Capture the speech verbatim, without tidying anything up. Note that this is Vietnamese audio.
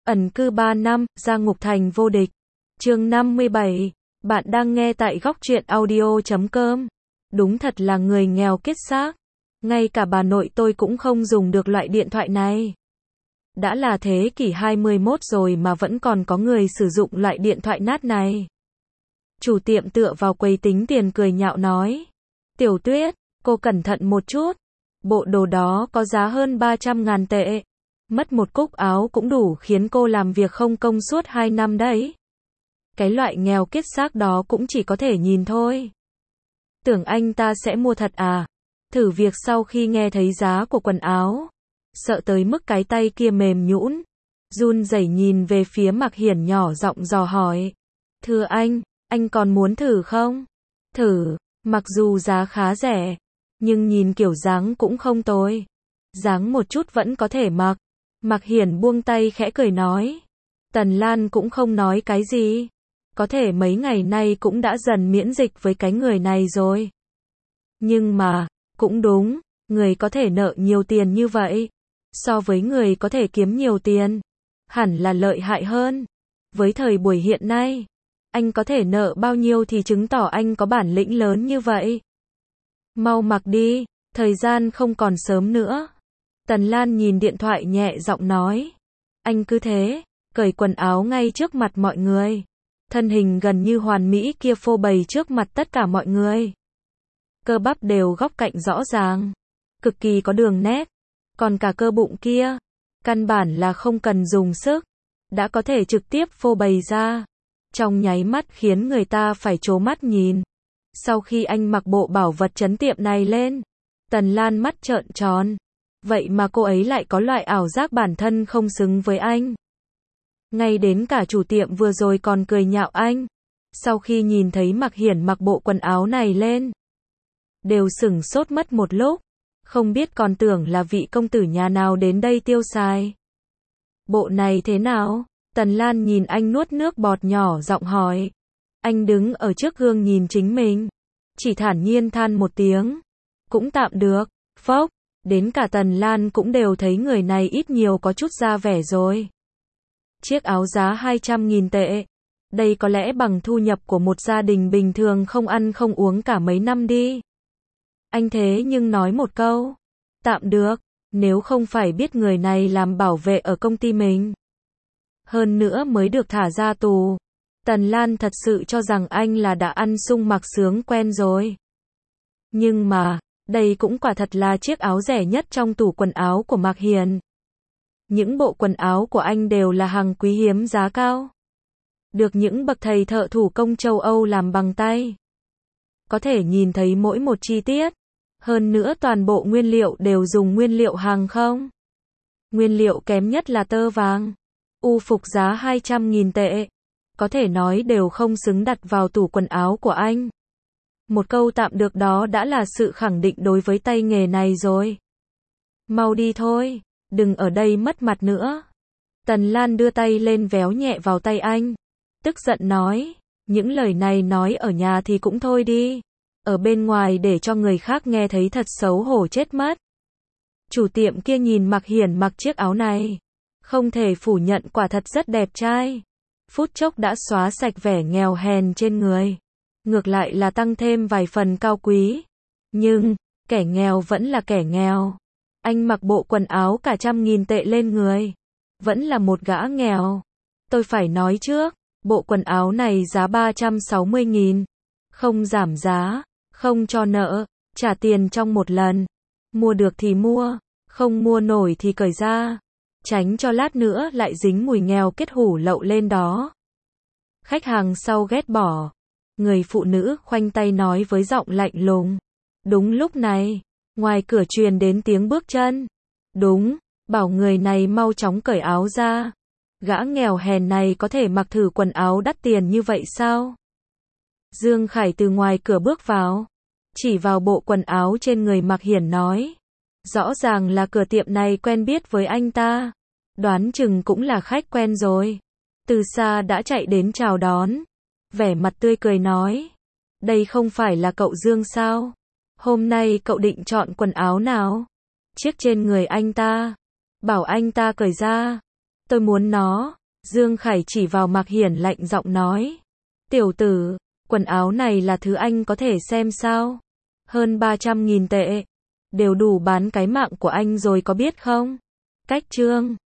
Ẩn cư ba năm, ra ngục thành vô địch. Chương năm mươi bảy. Bạn đang nghe tại góc truyện audio chấm com. Đúng thật là người nghèo kiết xác. Ngay cả bà nội tôi cũng không dùng được loại điện thoại này. Đã là thế kỷ hai mươi mốt rồi mà vẫn còn có người sử dụng loại điện thoại nát này. Chủ tiệm tựa vào quầy tính tiền cười nhạo nói. Tiểu Tuyết, cô cẩn thận một chút. Bộ đồ đó có giá hơn ba trăm ngàn tệ. Mất một cúc áo cũng đủ khiến cô làm việc không công suốt hai năm đấy. Cái loại nghèo kiết xác đó cũng chỉ có thể nhìn thôi. Tưởng anh ta sẽ mua thật à? Thử việc sau khi nghe thấy giá của quần áo. Sợ tới mức cái tay kia mềm nhũn, run rẩy nhìn về phía Mạc Hiển nhỏ giọng dò hỏi. Thưa anh, anh còn muốn thử không? Thử, mặc dù giá khá rẻ, nhưng nhìn kiểu dáng cũng không tồi. Dáng một chút vẫn có thể mặc. Mạc Hiển buông tay khẽ cười nói. Tần Lan cũng không nói cái gì. Có thể mấy ngày nay cũng đã dần miễn dịch với cái người này rồi. Nhưng mà, cũng đúng, người có thể nợ nhiều tiền như vậy, so với người có thể kiếm nhiều tiền, hẳn là lợi hại hơn. Với thời buổi hiện nay, anh có thể nợ bao nhiêu thì chứng tỏ anh có bản lĩnh lớn như vậy. Mau mặc đi, thời gian không còn sớm nữa. Tần Lan nhìn điện thoại nhẹ giọng nói. Anh cứ thế, cởi quần áo ngay trước mặt mọi người. Thân hình gần như hoàn mỹ kia phô bày trước mặt tất cả mọi người. Cơ bắp đều góc cạnh rõ ràng, cực kỳ có đường nét. Còn cả cơ bụng kia, căn bản là không cần dùng sức, đã có thể trực tiếp phô bày ra. Trong nháy mắt khiến người ta phải trố mắt nhìn. Sau khi anh mặc bộ bảo vật trấn tiệm này lên, Tần Lan mắt trợn tròn. Vậy mà cô ấy lại có loại ảo giác bản thân không xứng với anh. Ngay đến cả chủ tiệm vừa rồi còn cười nhạo anh. Sau khi nhìn thấy Mạc Hiển mặc bộ quần áo này lên, đều sửng sốt mất một lúc. Không biết còn tưởng là vị công tử nhà nào đến đây tiêu xài. Bộ này thế nào? Tần Lan nhìn anh nuốt nước bọt nhỏ giọng hỏi. Anh đứng ở trước gương nhìn chính mình, chỉ thản nhiên than một tiếng. Cũng tạm được. Phốc. Đến cả Tần Lan cũng đều thấy người này ít nhiều có chút ra vẻ rồi. Chiếc áo giá hai trăm nghìn tệ. Đây có lẽ bằng thu nhập của một gia đình bình thường không ăn không uống cả mấy năm đi. Anh thế nhưng nói một câu. Tạm được, nếu không phải biết người này làm bảo vệ ở công ty mình. Hơn nữa mới được thả ra tù. Tần Lan thật sự cho rằng anh là đã ăn sung mặc sướng quen rồi. Nhưng mà, đây cũng quả thật là chiếc áo rẻ nhất trong tủ quần áo của Mạc Hiển. Những bộ quần áo của anh đều là hàng quý hiếm giá cao. Được những bậc thầy thợ thủ công châu Âu làm bằng tay. Có thể nhìn thấy mỗi một chi tiết. Hơn nữa toàn bộ nguyên liệu đều dùng nguyên liệu hàng không. Nguyên liệu kém nhất là tơ vàng. U phục giá hai trăm nghìn tệ. Có thể nói đều không xứng đặt vào tủ quần áo của anh. Một câu tạm được đó đã là sự khẳng định đối với tay nghề này rồi. Mau đi thôi, đừng ở đây mất mặt nữa. Tần Lan đưa tay lên véo nhẹ vào tay anh. Tức giận nói, những lời này nói ở nhà thì cũng thôi đi. Ở bên ngoài để cho người khác nghe thấy thật xấu hổ chết mất. Chủ tiệm kia nhìn Mạc Hiển mặc chiếc áo này. Không thể phủ nhận quả thật rất đẹp trai. Phút chốc đã xóa sạch vẻ nghèo hèn trên người. Ngược lại là tăng thêm vài phần cao quý. Nhưng, kẻ nghèo vẫn là kẻ nghèo. Anh mặc bộ quần áo cả trăm nghìn tệ lên người. Vẫn là một gã nghèo. Tôi phải nói trước, bộ quần áo này giá ba trăm sáu mươi nghìn. Không giảm giá, không cho nợ, trả tiền trong một lần. Mua được thì mua, không mua nổi thì cởi ra. Tránh cho lát nữa lại dính mùi nghèo kết hủ lậu lên đó. Khách hàng sau ghét bỏ. Người phụ nữ khoanh tay nói với giọng lạnh lùng. Đúng lúc này, ngoài cửa truyền đến tiếng bước chân. Đúng, bảo người này mau chóng cởi áo ra. Gã nghèo hèn này có thể mặc thử quần áo đắt tiền như vậy sao? Dương Khải từ ngoài cửa bước vào, chỉ vào bộ quần áo trên người Mạc Hiển nói. Rõ ràng là cửa tiệm này quen biết với anh ta. Đoán chừng cũng là khách quen rồi. Từ xa đã chạy đến chào đón. Vẻ mặt tươi cười nói. Đây không phải là cậu Dương sao? Hôm nay cậu định chọn quần áo nào? Chiếc trên người anh ta. Bảo anh ta cởi ra. Tôi muốn nó. Dương Khải chỉ vào Mạc Hiển lạnh giọng nói. Tiểu tử, quần áo này là thứ anh có thể xem sao? Hơn ba trăm nghìn tệ. Đều đủ bán cái mạng của anh rồi có biết không? Cách chương